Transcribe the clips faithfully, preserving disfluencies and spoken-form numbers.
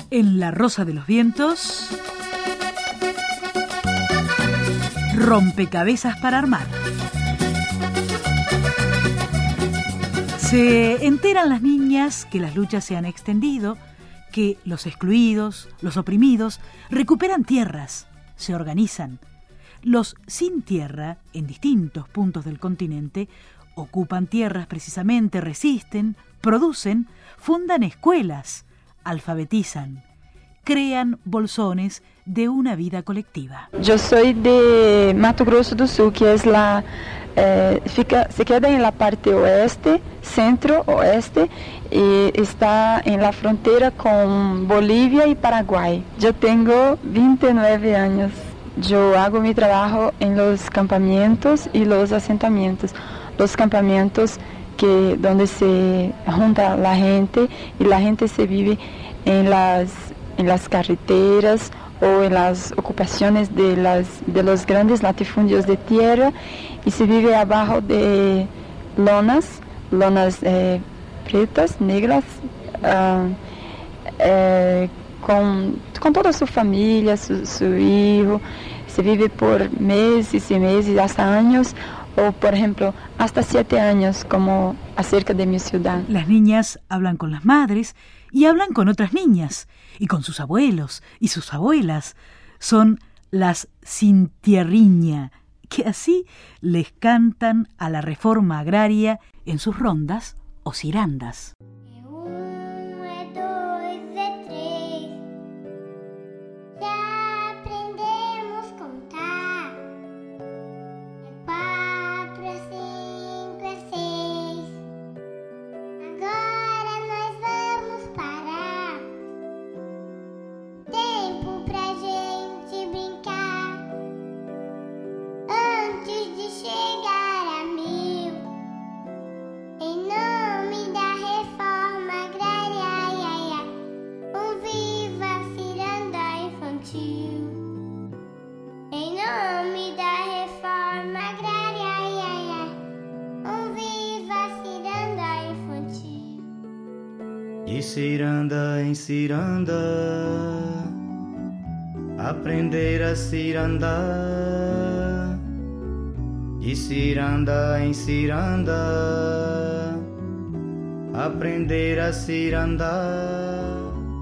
En La Rosa de los Vientos, rompecabezas para armar. Se enteran las niñas que las luchas se han extendido, que los excluidos, los oprimidos, recuperan tierras, se organizan. Los sin tierra, en distintos puntos del continente, ocupan tierras precisamente, resisten, producen, fundan escuelas, alfabetizan, crean bolsones de una vida colectiva. Yo soy de Mato Grosso do Sul, que es la, eh, fica, se queda en la parte oeste, centro-oeste, y está en la frontera con Bolivia y Paraguay. Yo tengo veintinueve años. Yo hago mi trabajo en los campamentos y los asentamientos. Los campamentos que donde se junta la gente y la gente se vive en las en las carreteras o en las ocupaciones de las de los grandes latifundios de tierra, y se vive abajo de lonas, lonas eh, pretas, negras, uh, eh, con, con toda su familia, su, su hijo. Se vive por meses y meses, hasta años, o por ejemplo, hasta siete años, como acerca de mi ciudad. Las niñas hablan con las madres y hablan con otras niñas, y con sus abuelos y sus abuelas. Son las sintierriña, que así les cantan a la reforma agraria en sus rondas o cirandas. De ciranda em ciranda, aprender a cirandar. De ciranda em ciranda, aprender a cirandar.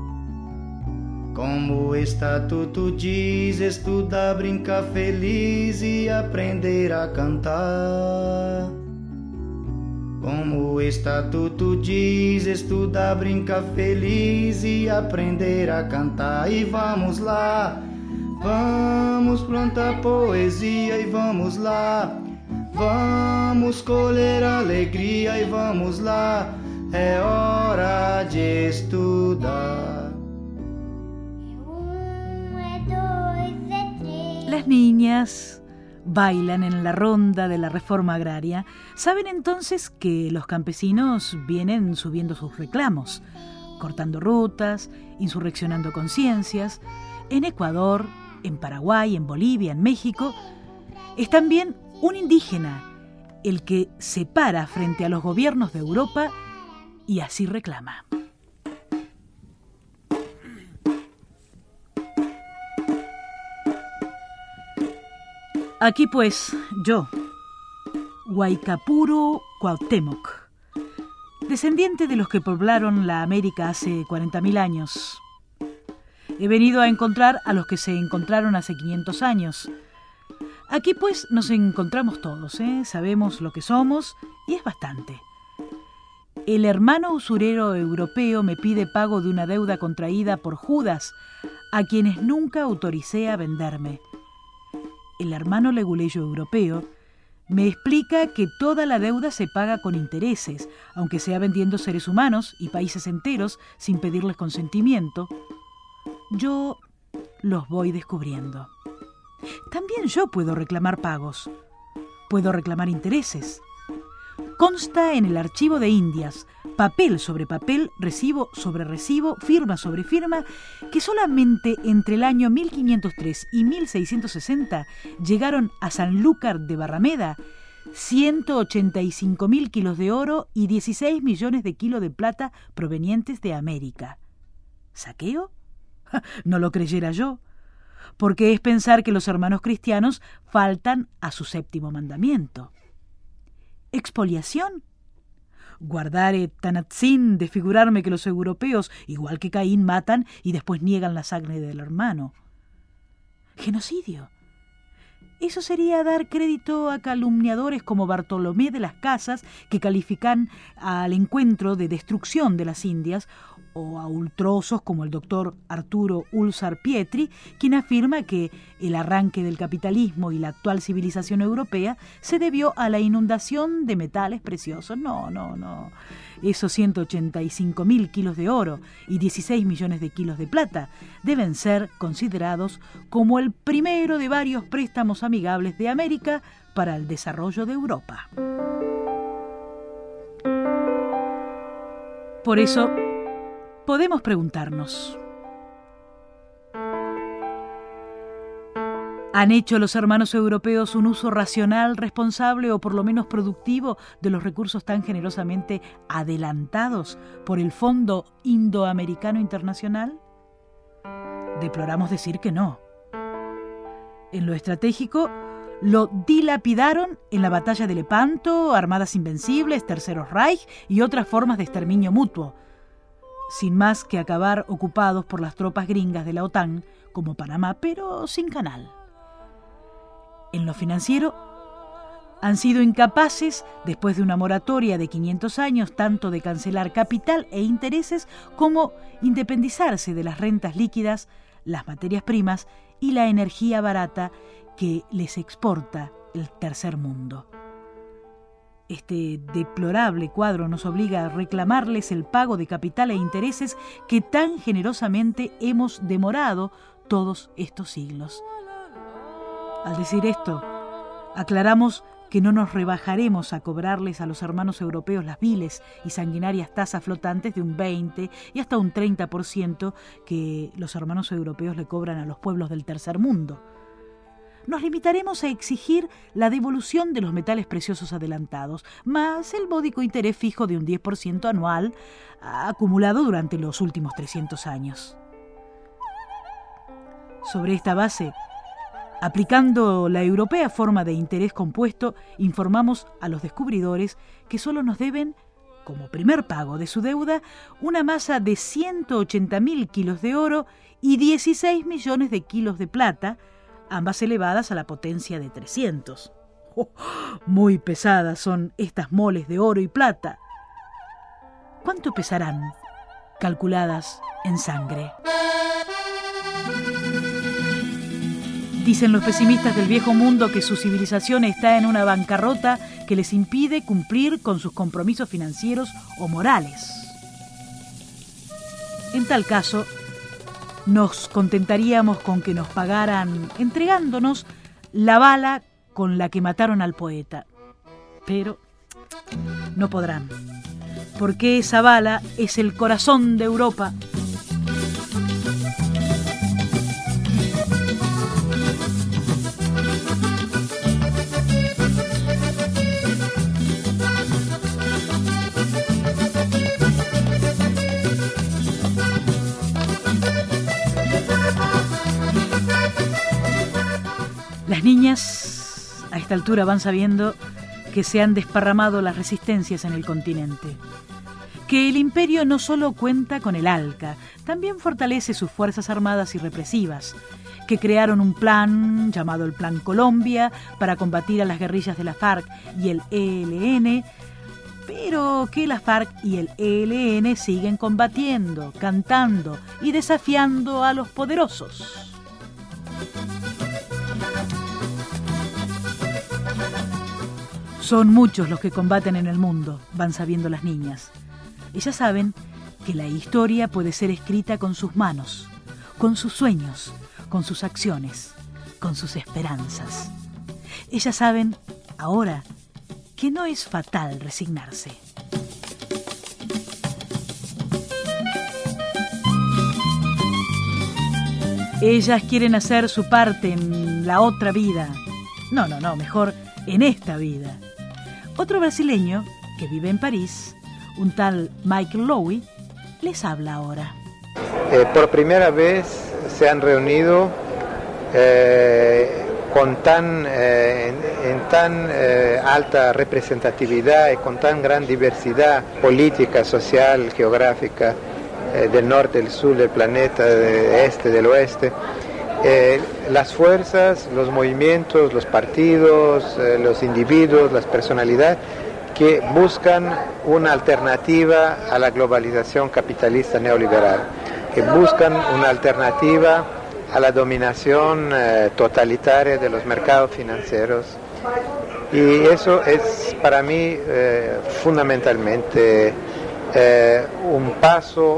Como o estatuto diz, estudar, brincar feliz e aprender a cantar. Como o estatuto diz, estudar, brincar feliz e aprender a cantar. E vamos lá, vamos plantar poesia e vamos lá, vamos colher alegria e vamos lá, é hora de estudar. Las niñas bailan en la ronda de la reforma agraria. Saben entonces que los campesinos vienen subiendo sus reclamos, cortando rutas, insurreccionando conciencias. En Ecuador, en Paraguay, en Bolivia, en México, es también un indígena el que se para frente a los gobiernos de Europa y así reclama. Aquí pues, yo, Guaycapuro Cuauhtémoc, descendiente de los que poblaron la América hace cuarenta mil años. He venido a encontrar a los que se encontraron hace quinientos años. Aquí pues nos encontramos todos, ¿eh? Sabemos lo que somos y es bastante. El hermano usurero europeo me pide pago de una deuda contraída por Judas, a quienes nunca autoricé a venderme. El hermano leguleyo europeo me explica que toda la deuda se paga con intereses, aunque sea vendiendo seres humanos y países enteros sin pedirles consentimiento. Yo los voy descubriendo. También yo puedo reclamar pagos, puedo reclamar intereses. Consta en el archivo de Indias, papel sobre papel, recibo sobre recibo, firma sobre firma, que solamente entre el año mil quinientos tres y mil seiscientos sesenta llegaron a Sanlúcar de Barrameda ciento ochenta y cinco mil kilos de oro y dieciséis millones de kilos de plata provenientes de América. ¿Saqueo? no lo creyera yo, porque es pensar que los hermanos cristianos faltan a su séptimo mandamiento. ¿Expoliación? Guardare tanatzin, desfigurarme que los europeos, igual que Caín, matan y después niegan la sangre del hermano. ¿Genocidio? Eso sería dar crédito a calumniadores como Bartolomé de las Casas, que califican al encuentro de destrucción de las Indias, o a ultrosos como el doctor Arturo Ulsar Pietri, quien afirma que el arranque del capitalismo y la actual civilización europea se debió a la inundación de metales preciosos. No, no, no. Esos ciento ochenta y cinco mil kilos de oro y dieciséis millones de kilos de plata deben ser considerados como el primero de varios préstamos amigables de América para el desarrollo de Europa. Por eso, podemos preguntarnos: ¿han hecho los hermanos europeos un uso racional, responsable o por lo menos productivo de los recursos tan generosamente adelantados por el Fondo Indoamericano Internacional? Deploramos decir que no. En lo estratégico, lo dilapidaron en la batalla de Lepanto, Armadas Invencibles, Terceros Reich y otras formas de exterminio mutuo, sin más que acabar ocupados por las tropas gringas de la OTAN, como Panamá, pero sin canal. En lo financiero, han sido incapaces, después de una moratoria de quinientos años, tanto de cancelar capital e intereses como independizarse de las rentas líquidas, las materias primas y la energía barata que les exporta el tercer mundo. Este deplorable cuadro nos obliga a reclamarles el pago de capital e intereses que tan generosamente hemos demorado todos estos siglos. Al decir esto, aclaramos que no nos rebajaremos a cobrarles a los hermanos europeos las viles y sanguinarias tasas flotantes de un veinte y hasta un treinta por ciento que los hermanos europeos le cobran a los pueblos del tercer mundo. Nos limitaremos a exigir la devolución de los metales preciosos adelantados, más el módico interés fijo de un diez por ciento anual acumulado durante los últimos trescientos años. Sobre esta base, aplicando la europea forma de interés compuesto, informamos a los descubridores que solo nos deben, como primer pago de su deuda, una masa de ciento ochenta mil kilos de oro y dieciséis millones de kilos de plata, ambas elevadas a la potencia de trescientos. Oh, muy pesadas son estas moles de oro y plata. ¿Cuánto pesarán, calculadas en sangre? Dicen los pesimistas del viejo mundo que su civilización está en una bancarrota que les impide cumplir con sus compromisos financieros o morales. En tal caso, nos contentaríamos con que nos pagaran entregándonos la bala con la que mataron al poeta. Pero no podrán, porque esa bala es el corazón de Europa. Las niñas a esta altura van sabiendo que se han desparramado las resistencias en el continente, que el imperio no solo cuenta con el ALCA, también fortalece sus fuerzas armadas y represivas, que crearon un plan llamado el Plan Colombia para combatir a las guerrillas de la FARC y el E L N, pero que la FARC y el E L N siguen combatiendo, cantando y desafiando a los poderosos. Son muchos los que combaten en el mundo, van sabiendo las niñas. Ellas saben que la historia puede ser escrita con sus manos, con sus sueños, con sus acciones, con sus esperanzas. Ellas saben, ahora, que no es fatal resignarse. Ellas quieren hacer su parte en la otra vida. No, no, no, mejor en esta vida. Otro brasileño que vive en París, un tal Michael Lowy, les habla ahora. Eh, por primera vez se han reunido eh, con tan, eh, en, en tan eh, alta representatividad y con tan gran diversidad política, social, geográfica, eh, del norte, del sur del planeta, del este, del oeste. Eh, las fuerzas, los movimientos, los partidos, eh, los individuos, las personalidades que buscan una alternativa a la globalización capitalista neoliberal, que buscan una alternativa a la dominación eh, totalitaria de los mercados financieros. Y eso es para mí eh, fundamentalmente eh, un paso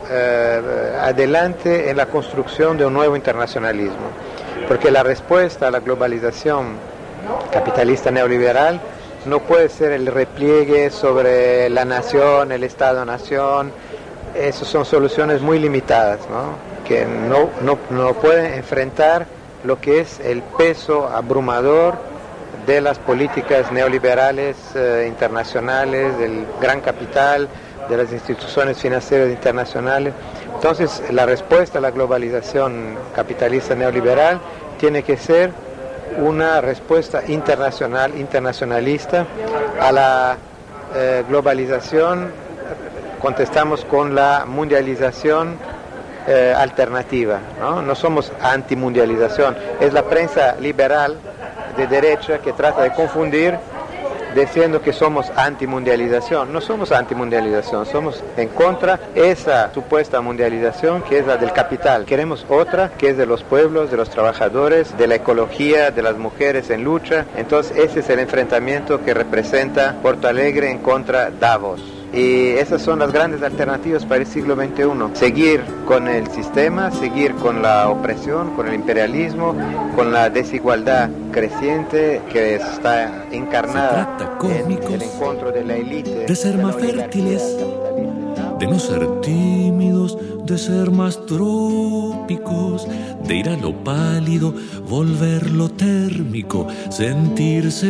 eh, adelante en la construcción de un nuevo internacionalismo, porque la respuesta a la globalización capitalista neoliberal no puede ser el repliegue sobre la nación, el Estado-nación. Esas son soluciones muy limitadas, ¿no? Que no, no, no pueden enfrentar lo que es el peso abrumador de las políticas neoliberales eh, internacionales, del gran capital, de las instituciones financieras internacionales. Entonces, la respuesta a la globalización capitalista neoliberal tiene que ser una respuesta internacional, internacionalista. A la eh, globalización contestamos con la mundialización eh, alternativa, ¿no? No somos antimundialización, es la prensa liberal de derecha que trata de confundir diciendo que somos antimundialización. No somos antimundialización, somos en contra de esa supuesta mundialización que es la del capital. Queremos otra que es de los pueblos, de los trabajadores, de la ecología, de las mujeres en lucha. Entonces ese es el enfrentamiento que representa Porto Alegre en contra de Davos. Y esas son las grandes alternativas para el siglo veintiuno. Seguir con el sistema, seguir con la opresión, con el imperialismo, con la desigualdad creciente que está encarnada en el encuentro de la élite. De ser más fértiles, de no ser tímidos, de ser más trópicos, de ir a lo pálido, volverlo térmico, sentirse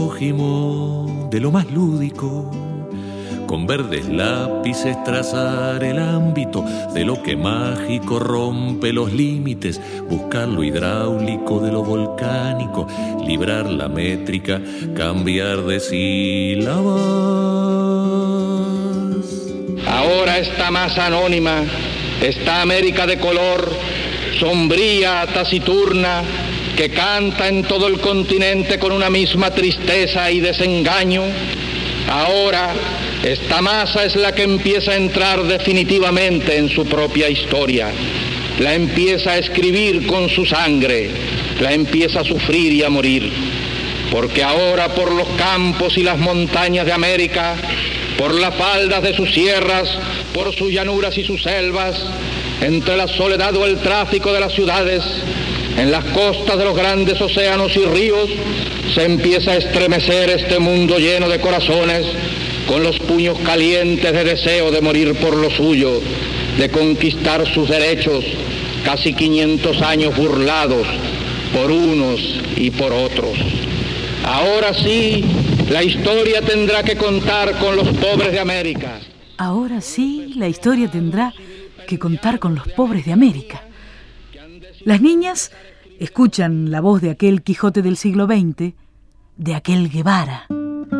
prójimo de lo más lúdico. Con verdes lápices trazar el ámbito de lo que mágico rompe los límites, buscar lo hidráulico de lo volcánico, librar la métrica, cambiar de sílabas. Ahora esta masa anónima, esta América de color, sombría, taciturna, que canta en todo el continente con una misma tristeza y desengaño, ahora esta masa es la que empieza a entrar definitivamente en su propia historia, la empieza a escribir con su sangre, la empieza a sufrir y a morir, porque ahora por los campos y las montañas de América, por las faldas de sus sierras, por sus llanuras y sus selvas, entre la soledad o el tráfico de las ciudades, en las costas de los grandes océanos y ríos, se empieza a estremecer este mundo lleno de corazones, con los puños calientes de deseo de morir por lo suyo, de conquistar sus derechos, casi quinientos años burlados por unos y por otros. Ahora sí, la historia tendrá que contar con los pobres de América. Ahora sí, la historia tendrá que contar con los pobres de América. Las niñas escuchan la voz de aquel Quijote del siglo veinte, de aquel Guevara.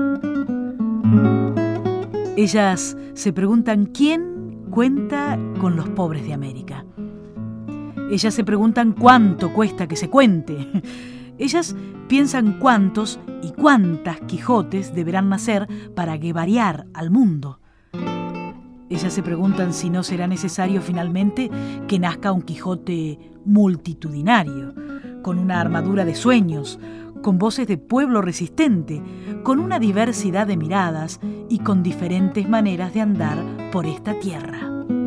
Ellas se preguntan quién cuenta con los pobres de América. Ellas se preguntan cuánto cuesta que se cuente. Ellas piensan cuántos y cuántas Quijotes deberán nacer para guevarear al mundo. Ellas se preguntan si no será necesario finalmente que nazca un Quijote multitudinario, con una armadura de sueños, con voces de pueblo resistente, con una diversidad de miradas y con diferentes maneras de andar por esta tierra.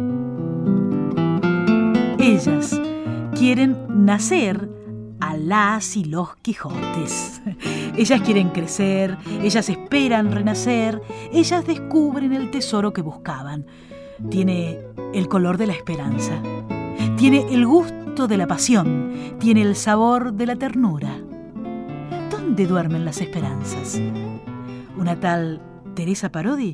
Ellas quieren nacer a las y los Quijotes. Ellas quieren crecer, ellas esperan renacer, ellas descubren el tesoro que buscaban. Tiene el color de la esperanza, tiene el gusto de la pasión, tiene el sabor de la ternura. ¿Dónde duermen las esperanzas? Una tal Teresa Parodi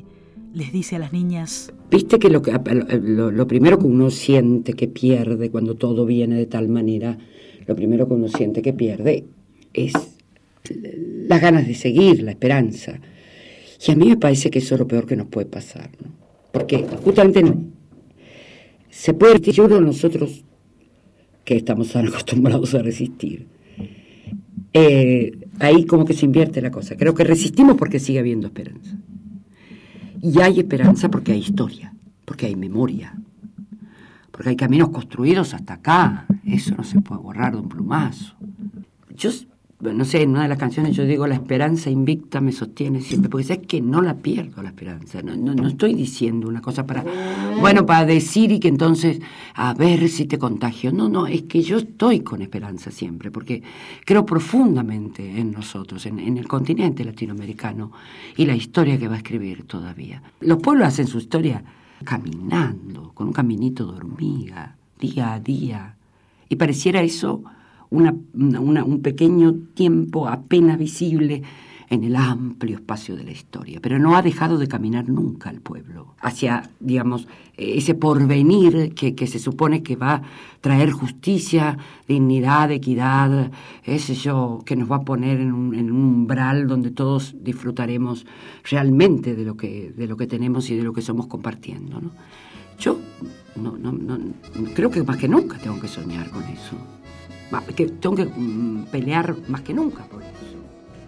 les dice a las niñas: Viste que lo, que lo, lo primero que uno siente que pierde cuando todo viene de tal manera, lo primero que uno siente que pierde es las ganas de seguir, la esperanza. Y a mí me parece que eso es lo peor que nos puede pasar, ¿no? Porque justamente se puede resistir, yo creo nosotros que estamos tan acostumbrados a resistir, eh, ahí como que se invierte la cosa. Creo que resistimos porque sigue habiendo esperanza. Y hay esperanza porque hay historia, porque hay memoria, porque hay caminos construidos hasta acá. Eso no se puede borrar de un plumazo. Yo, no sé, en una de las canciones yo digo: la esperanza invicta me sostiene siempre, porque sabes que no la pierdo la esperanza. No, no, no estoy diciendo una cosa para, bueno, para decir y que entonces a ver si te contagio. No, no, es que yo estoy con esperanza siempre, porque creo profundamente en nosotros, en, en el continente latinoamericano y la historia que va a escribir todavía. Los pueblos hacen su historia caminando, con un caminito de hormiga, día a día, y pareciera eso Una, una, un pequeño tiempo apenas visible en el amplio espacio de la historia, pero no ha dejado de caminar nunca el pueblo hacia, digamos, ese porvenir que, que se supone que va a traer justicia, dignidad, equidad, ese yo, que nos va a poner en un, en un umbral donde todos disfrutaremos realmente de lo que, de lo que tenemos y de lo que somos compartiendo, ¿no? Yo no, no, no, creo que más que nunca tengo que soñar con eso. Que tengo que um, pelear más que nunca por eso.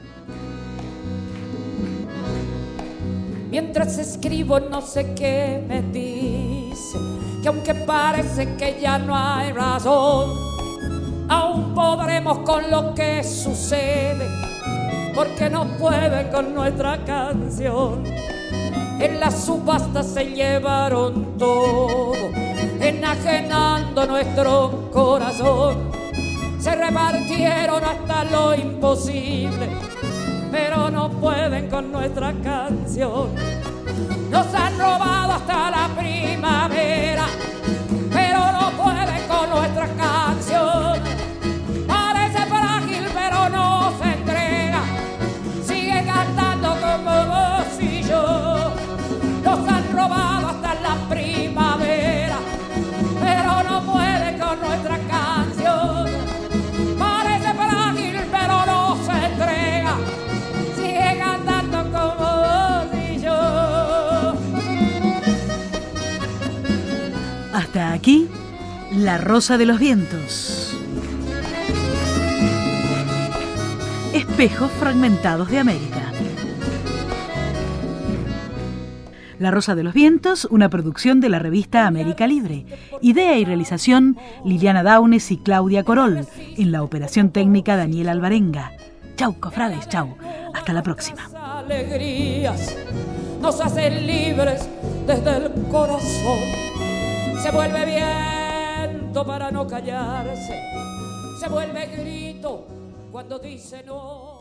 Mientras escribo no sé qué me dice, que aunque parece que ya no hay razón, aún podremos con lo que sucede, porque no pueden con nuestra canción. En la subasta se llevaron todo, enajenando nuestro corazón. Se repartieron hasta lo imposible, pero no pueden con nuestra canción. Nos han robado hasta la primavera, pero no pueden con nuestra canción. Parece frágil, pero no se entrega, sigue cantando como vos y yo. Nos han robado hasta la primavera, pero no pueden con nuestra canción. Hasta aquí, La Rosa de los Vientos. Espejos fragmentados de América. La Rosa de los Vientos, una producción de la revista América Libre. Idea y realización, Liliana Daunes y Claudia Corol. En la operación técnica, Daniel Alvarenga. Chau, cofrades, chau. Hasta la próxima. Alegrías nos hacen libres desde el corazón. Se vuelve viento para no callarse, se vuelve grito cuando dice no.